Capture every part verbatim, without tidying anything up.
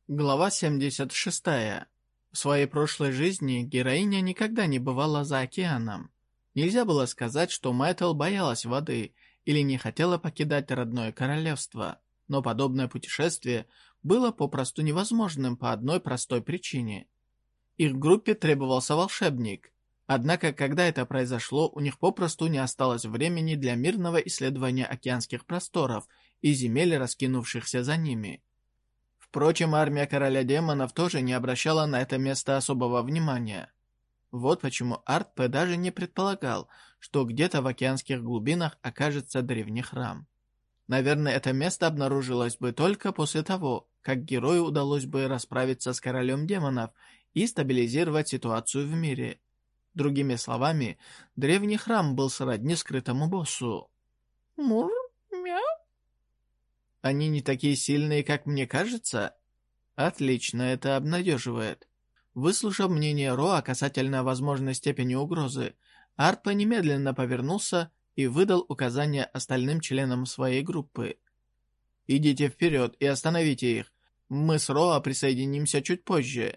Глава семьдесят шесть. В своей прошлой жизни героиня никогда не бывала за океаном. Нельзя было сказать, что Мэтл боялась воды или не хотела покидать родное королевство, но подобное путешествие было попросту невозможным по одной простой причине. Их группе требовался волшебник, однако когда это произошло, у них попросту не осталось времени для мирного исследования океанских просторов и земель, раскинувшихся за ними. Впрочем, армия короля демонов тоже не обращала на это место особого внимания. Вот почему Артпе даже не предполагал, что где-то в океанских глубинах окажется древний храм. Наверное, это место обнаружилось бы только после того, как герою удалось бы расправиться с королем демонов и стабилизировать ситуацию в мире. Другими словами, древний храм был сродни скрытому боссу. Мур, мяу. Они не такие сильные, как мне кажется? Отлично, это обнадеживает. Выслушав мнение Роа касательно возможной степени угрозы, Артпе немедленно повернулся и выдал указания остальным членам своей группы. «Идите вперед и остановите их. Мы с Роа присоединимся чуть позже».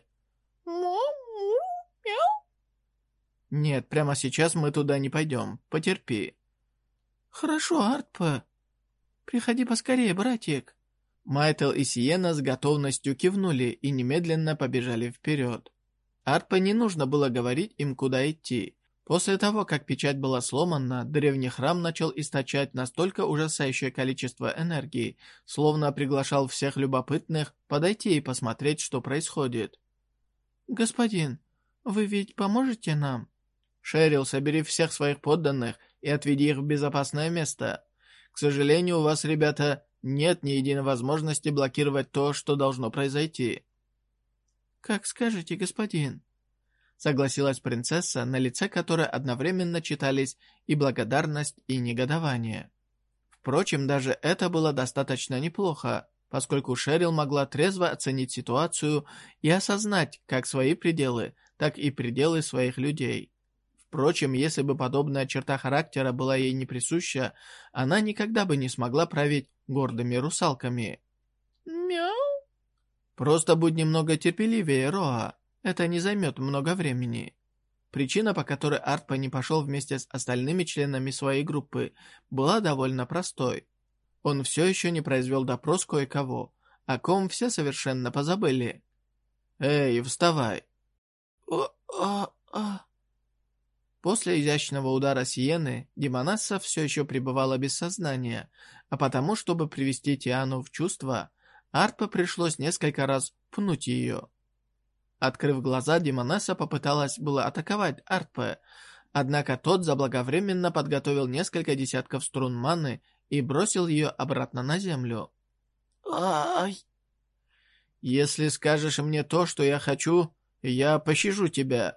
«Нет, прямо сейчас мы туда не пойдем. Потерпи». «Хорошо, Артпе. Приходи поскорее, братик». Майтл и Сиена с готовностью кивнули и немедленно побежали вперед. Артпе не нужно было говорить им, куда идти. После того, как печать была сломана, древний храм начал источать настолько ужасающее количество энергии, словно приглашал всех любопытных подойти и посмотреть, что происходит. «Господин, вы ведь поможете нам?» «Шерил, собери всех своих подданных и отведи их в безопасное место. К сожалению, у вас, ребята, нет ни единой возможности блокировать то, что должно произойти». «Как скажете, господин», — согласилась принцесса, на лице которой одновременно читались и благодарность, и негодование. Впрочем, даже это было достаточно неплохо, поскольку Шерил могла трезво оценить ситуацию и осознать как свои пределы, так и пределы своих людей. Впрочем, если бы подобная черта характера была ей не присуща, она никогда бы не смогла править гордыми русалками. «Мяу!» «Просто будь немного терпеливее, Роа. Это не займет много времени». Причина, по которой Артпе не пошел вместе с остальными членами своей группы, была довольно простой. Он все еще не произвел допрос кое-кого, о ком все совершенно позабыли. «Эй, вставай!» «О-а-а...» После изящного удара Сиены, Демонесса все еще пребывала без сознания, а потому, чтобы привести Тиану в чувство, Артпе пришлось несколько раз пнуть ее. Открыв глаза, Демонесса попыталась было атаковать Артпе, однако тот заблаговременно подготовил несколько десятков струн маны и бросил ее обратно на землю. «Ай!» «Если скажешь мне то, что я хочу, я пощажу тебя».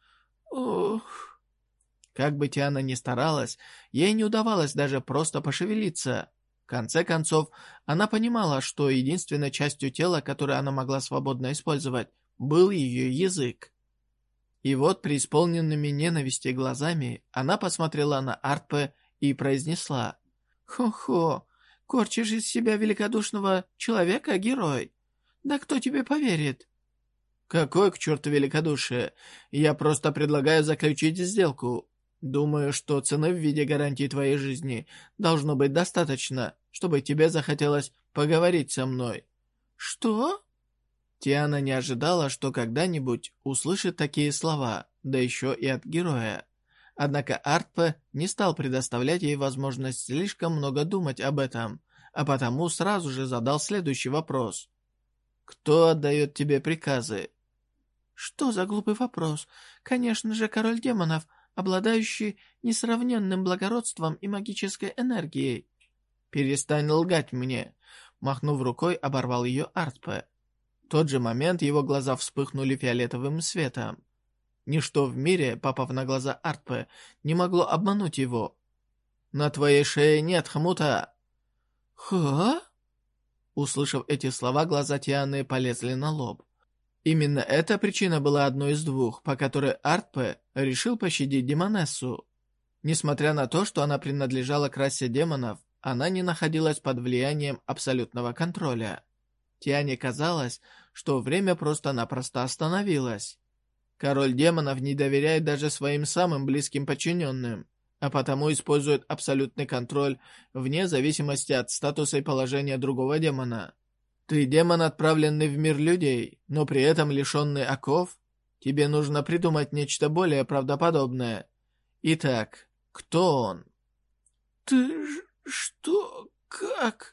«Ух...» Как бы Тиана ни старалась, ей не удавалось даже просто пошевелиться. В конце концов, она понимала, что единственной частью тела, которую она могла свободно использовать, был ее язык. И вот, преисполненными ненависти глазами, она посмотрела на Артпе и произнесла: «Хо-хо, корчишь из себя великодушного человека, герой? Да кто тебе поверит?» «Какое к черту великодушие? Я просто предлагаю заключить сделку. Думаю, что цены в виде гарантии твоей жизни должно быть достаточно, чтобы тебе захотелось поговорить со мной». «Что?» Тиана не ожидала, что когда-нибудь услышит такие слова, да еще и от героя. Однако Артпе не стал предоставлять ей возможность слишком много думать об этом, а потому сразу же задал следующий вопрос. «Кто отдает тебе приказы?» «Что за глупый вопрос? Конечно же, король демонов, обладающий несравненным благородством и магической энергией». «Перестань лгать мне!» Махнув рукой, оборвал ее Артпе. В тот же момент его глаза вспыхнули фиолетовым светом. Ничто в мире, попав на глаза Артпе, не могло обмануть его. «На твоей шее нет хмута!» «Ха?» Услышав эти слова, глаза Тианы полезли на лоб. Именно эта причина была одной из двух, по которой Артпе решил пощадить Демонессу. Несмотря на то, что она принадлежала к расе демонов, она не находилась под влиянием абсолютного контроля. Тиане казалось, что время просто-напросто остановилось. Король демонов не доверяет даже своим самым близким подчиненным, а потому использует абсолютный контроль вне зависимости от статуса и положения другого демона. Ты демон, отправленный в мир людей, но при этом лишенный оков? Тебе нужно придумать нечто более правдоподобное. Итак, кто он? Ты ж... что... как...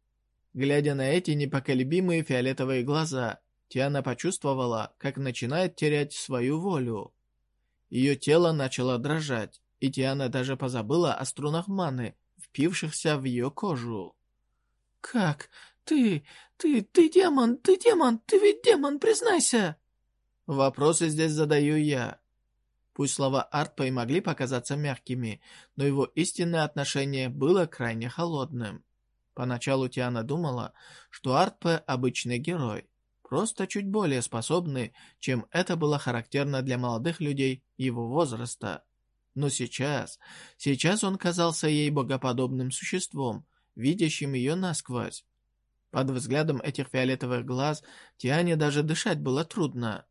Глядя на эти непоколебимые фиолетовые глаза, Тиана почувствовала, как начинает терять свою волю. Ее тело начало дрожать, и Тиана даже позабыла о струнах маны, впившихся в ее кожу. «Как? Ты... ты... ты демон! Ты демон! Ты ведь демон, признайся!» Вопросы здесь задаю я. Пусть слова Артпа и могли показаться мягкими, но его истинное отношение было крайне холодным. Поначалу Тиана думала, что Артпе – обычный герой, просто чуть более способный, чем это было характерно для молодых людей его возраста. Но сейчас, сейчас он казался ей богоподобным существом, видящим ее насквозь. Под взглядом этих фиолетовых глаз Тиане даже дышать было трудно.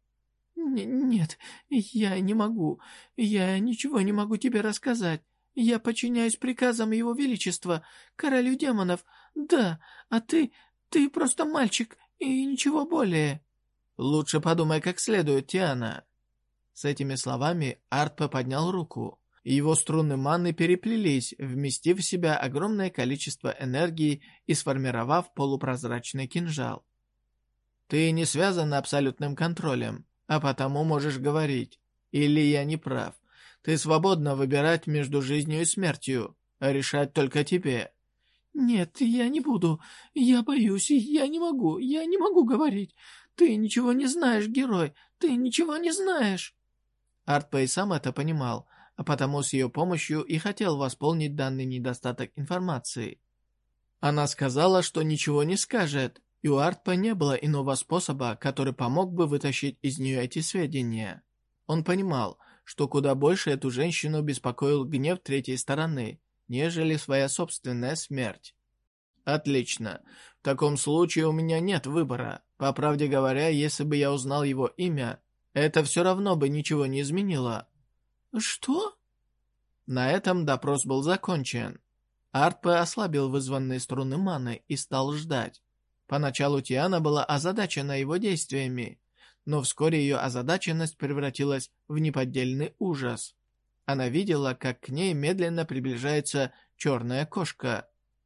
Н «Нет, я не могу. Я ничего не могу тебе рассказать. Я подчиняюсь приказам Его Величества, королю демонов. Да, а ты... ты просто мальчик и ничего более». «Лучше подумай как следует, Тиана». С этими словами Артпе поднял руку. Его струны маны переплелись, вместив в себя огромное количество энергии и сформировав полупрозрачный кинжал. «Ты не связана абсолютным контролем, а потому можешь говорить. Или я не прав. Ты свободна выбирать между жизнью и смертью, а решать только тебе». «Нет, я не буду. Я боюсь, я не могу, я не могу говорить. Ты ничего не знаешь, герой, ты ничего не знаешь». Артпе и сам это понимал, а потому с ее помощью и хотел восполнить данный недостаток информации. Она сказала, что ничего не скажет, и у Артпе не было иного способа, который помог бы вытащить из нее эти сведения. Он понимал, что куда больше эту женщину беспокоил гнев третьей стороны, нежели своя собственная смерть. «Отлично. В таком случае у меня нет выбора. По правде говоря, если бы я узнал его имя, это все равно бы ничего не изменило». «Что?» На этом допрос был закончен. Артпе ослабил вызванные струны маны и стал ждать. Поначалу Тиана была озадачена его действиями, но вскоре ее озадаченность превратилась в неподдельный ужас. Она видела, как к ней медленно приближается черная кошка.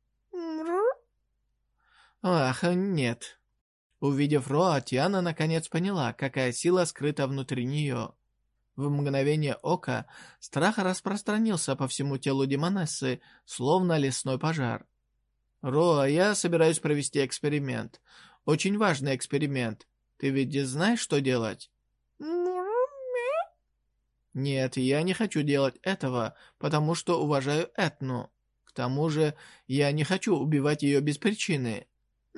Ах, нет. Увидев Роа, Тиана наконец поняла, какая сила скрыта внутри нее. В мгновение ока страх распространился по всему телу демонессы, словно лесной пожар. «Роа, я собираюсь провести эксперимент. Очень важный эксперимент. Ты ведь знаешь, что делать?» «Нет, я не хочу делать этого, потому что уважаю Этну. К тому же, я не хочу убивать ее без причины».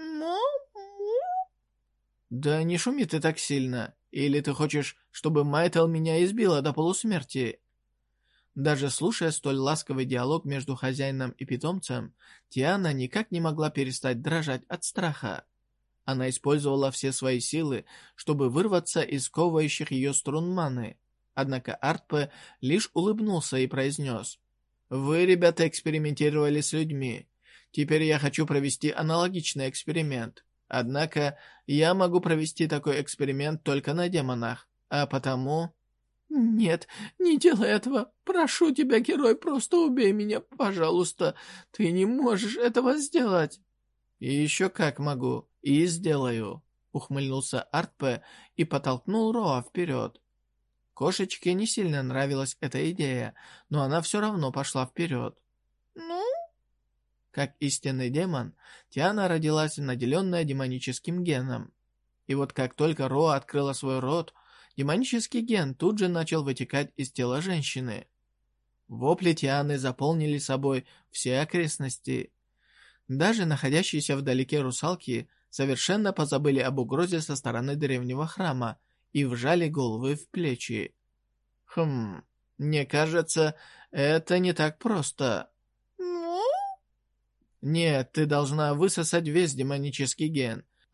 «Да не шуми ты так сильно. Или ты хочешь, чтобы Майтл меня избила до полусмерти?» Даже слушая столь ласковый диалог между хозяином и питомцем, Тиана никак не могла перестать дрожать от страха. Она использовала все свои силы, чтобы вырваться из сковывающих ее струн маны. Однако Артпе лишь улыбнулся и произнес: «Вы, ребята, экспериментировали с людьми. Теперь я хочу провести аналогичный эксперимент. Однако я могу провести такой эксперимент только на демонах, а потому...» «Нет, не делай этого. Прошу тебя, герой, просто убей меня, пожалуйста. Ты не можешь этого сделать». «И еще как могу, и сделаю», — ухмыльнулся Артпе и подтолкнул Роа вперед. Кошечке не сильно нравилась эта идея, но она все равно пошла вперед. «Ну?» Как истинный демон, Тиана родилась наделенная демоническим геном. И вот как только Роа открыла свой рот, демонический ген тут же начал вытекать из тела женщины. Вопли Тианы заполнили собой все окрестности. Даже находящиеся вдалеке русалки совершенно позабыли об угрозе со стороны древнего храма и вжали головы в плечи. «Хм, мне кажется, это не так просто». «Ну?» «Нет, ты должна высосать весь демонический ген,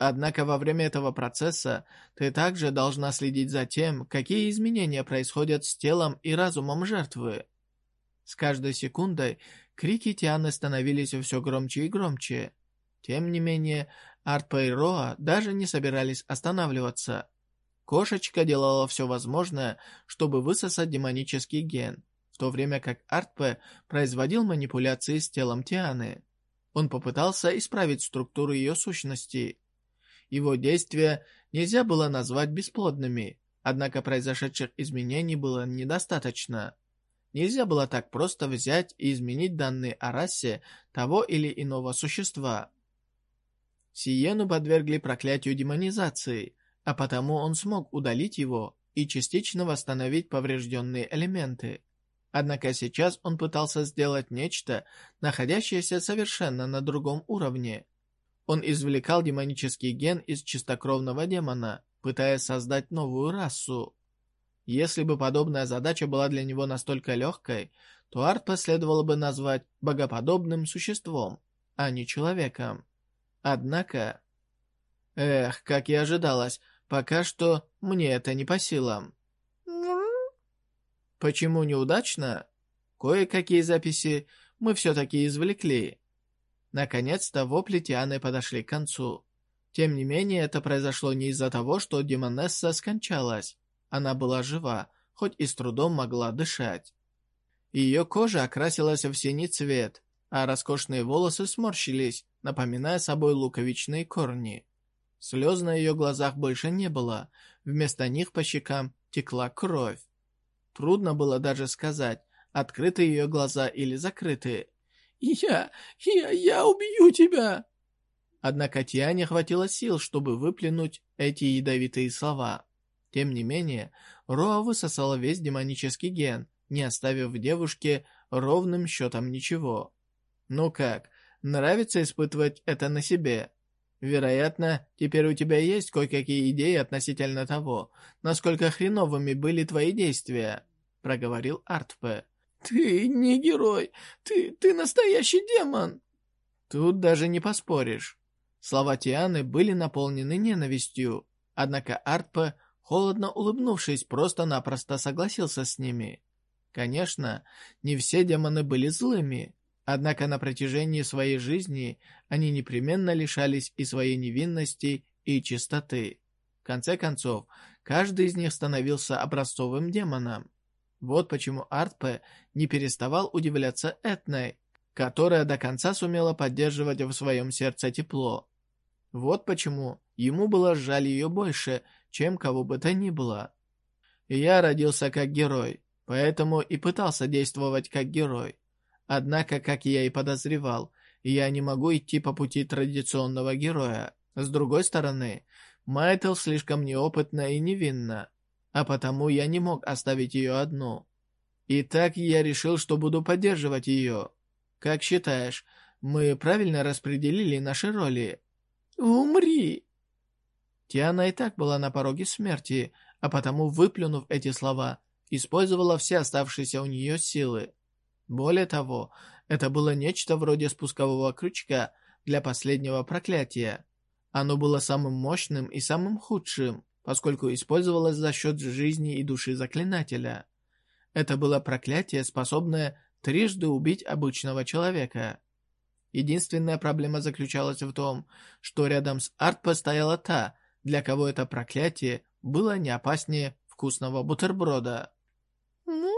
Однако во время этого процесса ты также должна следить за тем, какие изменения происходят с телом и разумом жертвы. С каждой секундой крики Тианы становились все громче и громче. Тем не менее, Артпа и Роа даже не собирались останавливаться. Кошечка делала все возможное, чтобы высосать демонический ген, в то время как Артпа производил манипуляции с телом Тианы. Он попытался исправить структуру ее сущности. Его действия нельзя было назвать бесплодными, однако произошедших изменений было недостаточно. Нельзя было так просто взять и изменить данные о расе того или иного существа. Сиену подвергли проклятию демонизации, а потому он смог удалить его и частично восстановить поврежденные элементы. Однако сейчас он пытался сделать нечто, находящееся совершенно на другом уровне. Он извлекал демонический ген из чистокровного демона, пытаясь создать новую расу. Если бы подобная задача была для него настолько легкой, то Артпа следовало бы назвать богоподобным существом, а не человеком. Однако... Эх, как и ожидалось, пока что мне это не по силам. Почему неудачно? Кое-какие записи мы все-таки извлекли. Наконец-то вопли Тианы подошли к концу. Тем не менее, это произошло не из-за того, что демонесса скончалась. Она была жива, хоть и с трудом могла дышать. Ее кожа окрасилась в синий цвет, а роскошные волосы сморщились, напоминая собой луковичные корни. Слез на ее глазах больше не было, вместо них по щекам текла кровь. Трудно было даже сказать, открыты ее глаза или закрыты. «Я, я, я убью тебя!» Однако Тиане хватило сил, чтобы выплюнуть эти ядовитые слова. Тем не менее, Роа высосала весь демонический ген, не оставив девушке ровным счетом ничего. Ну как, нравится испытывать это на себе? Вероятно, теперь у тебя есть кое-какие идеи относительно того, насколько хреновыми были твои действия, проговорил Артпе. «Ты не герой! Ты, ты настоящий демон!» Тут даже не поспоришь. Слова Тианы были наполнены ненавистью, однако Артпе, холодно улыбнувшись, просто-напросто согласился с ними. Конечно, не все демоны были злыми, однако на протяжении своей жизни они непременно лишались и своей невинности, и чистоты. В конце концов, каждый из них становился образцовым демоном. Вот почему Артпе не переставал удивляться Этной, которая до конца сумела поддерживать в своем сердце тепло. Вот почему ему было жаль ее больше, чем кого бы то ни было. Я родился как герой, поэтому и пытался действовать как герой. Однако, как я и подозревал, я не могу идти по пути традиционного героя. С другой стороны, Майтл слишком неопытна и невинна, а потому я не мог оставить ее одну. И так я решил, что буду поддерживать ее. Как считаешь, мы правильно распределили наши роли? Умри! Тиана и так была на пороге смерти, а потому, выплюнув эти слова, использовала все оставшиеся у нее силы. Более того, это было нечто вроде спускового крючка для последнего проклятия. Оно было самым мощным и самым худшим, поскольку использовалось за счет жизни и души заклинателя. Это было проклятие, способное трижды убить обычного человека. Единственная проблема заключалась в том, что рядом с Артпе стояла та, для кого это проклятие было не опаснее вкусного бутерброда. «Ну?»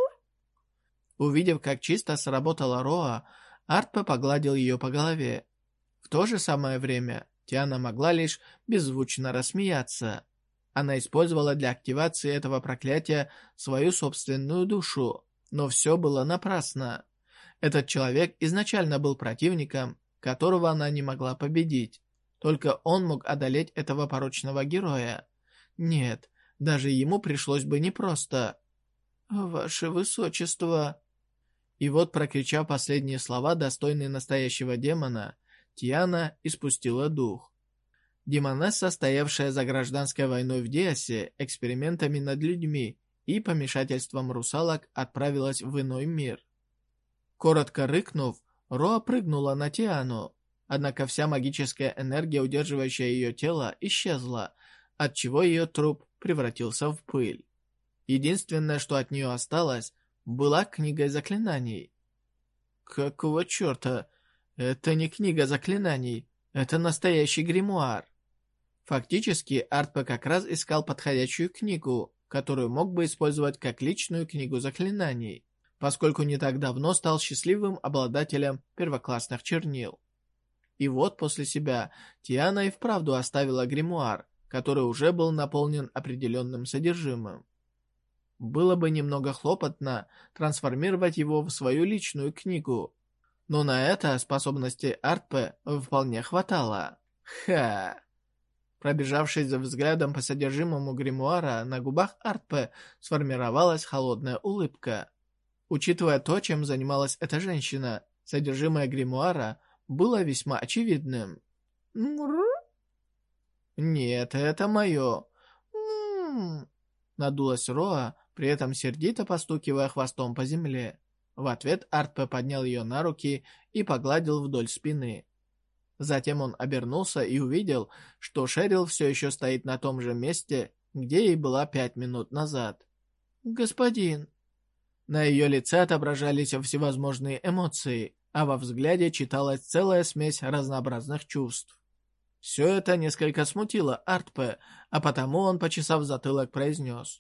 Увидев, как чисто сработала Роа, Артпе погладил ее по голове. В то же самое время Тиана могла лишь беззвучно рассмеяться. Она использовала для активации этого проклятия свою собственную душу, но все было напрасно. Этот человек изначально был противником, которого она не могла победить. Только он мог одолеть этого порочного героя. Нет, даже ему пришлось бы непросто. «Ваше Высочество...» И вот, прокричав последние слова, достойные настоящего демона, Тиана испустила дух. Демонесса, стоявшая за гражданской войной в Диасе, экспериментами над людьми и помешательством русалок, отправилась в иной мир. Коротко рыкнув, Роа прыгнула на Тиану. Однако вся магическая энергия, удерживающая ее тело, исчезла, отчего ее труп превратился в пыль. Единственное, что от нее осталось, была книга заклинаний. Какого черта? Это не книга заклинаний, это настоящий гримуар. Фактически, Артпе как раз искал подходящую книгу, которую мог бы использовать как личную книгу заклинаний, поскольку не так давно стал счастливым обладателем первоклассных чернил. И вот после себя Тиана и вправду оставила гримуар, который уже был наполнен определенным содержимым. Было бы немного хлопотно трансформировать его в свою личную книгу, но на это способности Артпе вполне хватало. Ха! Пробежавшись за взглядом по содержимому гримуара, на губах Артпе сформировалась холодная улыбка. Учитывая то, чем занималась эта женщина, содержимое гримуара было весьма очевидным. «Нет, это мое!» Надулась Роа, при этом сердито постукивая хвостом по земле. В ответ Артпе поднял ее на руки и погладил вдоль спины. Затем он обернулся и увидел, что Шерил все еще стоит на том же месте, где ей была пять минут назад. «Господин!» На ее лице отображались всевозможные эмоции, а во взгляде читалась целая смесь разнообразных чувств. Все это несколько смутило Артпе, а потому он, почесав затылок, произнес: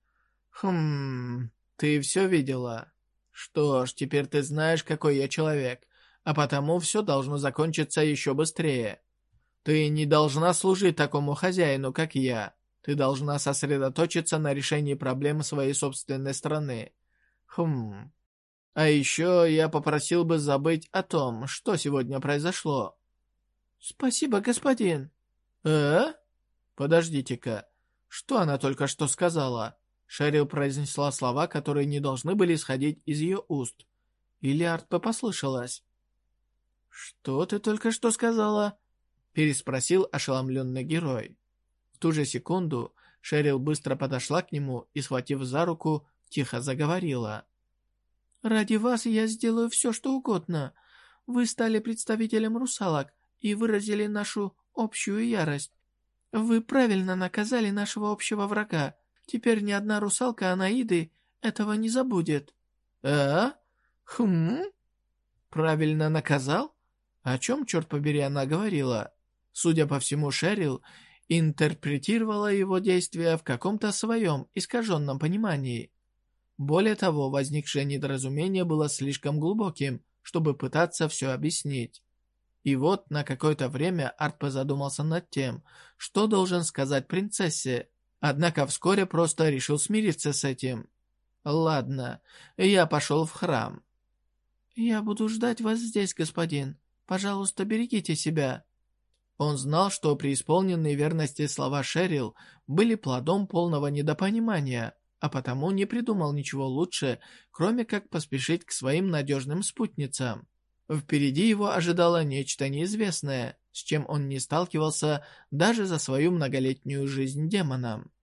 «Хм, ты все видела? Что ж, теперь ты знаешь, какой я человек, а потому все должно закончиться еще быстрее. Ты не должна служить такому хозяину, как я. Ты должна сосредоточиться на решении проблем своей собственной страны. Хм. А еще я попросил бы забыть о том, что сегодня произошло». «Спасибо, господин». «Э? Подождите-ка. Что она только что сказала?» Шерил произнесла слова, которые не должны были исходить из ее уст. Или Артпе послышалось? «Что ты только что сказала?» Переспросил ошеломленный герой. В ту же секунду Шерил быстро подошла к нему и, схватив за руку, тихо заговорила. «Ради вас я сделаю все, что угодно. Вы стали представителем русалок и выразили нашу общую ярость. Вы правильно наказали нашего общего врага. Теперь ни одна русалка Анаиды этого не забудет». «А? Хм? Правильно наказал? О чем, черт побери, она говорила?» Судя по всему, Шерил интерпретировала его действия в каком-то своем искаженном понимании. Более того, возникшее недоразумение было слишком глубоким, чтобы пытаться все объяснить. И вот на какое-то время Артпе задумался над тем, что должен сказать принцессе, однако вскоре просто решил смириться с этим. «Ладно, я пошел в храм». «Я буду ждать вас здесь, господин. Пожалуйста, берегите себя». Он знал, что преисполненные верности слова Шерил были плодом полного недопонимания, а потому не придумал ничего лучше, кроме как поспешить к своим надежным спутницам. Впереди его ожидало нечто неизвестное, с чем он не сталкивался даже за свою многолетнюю жизнь демоном.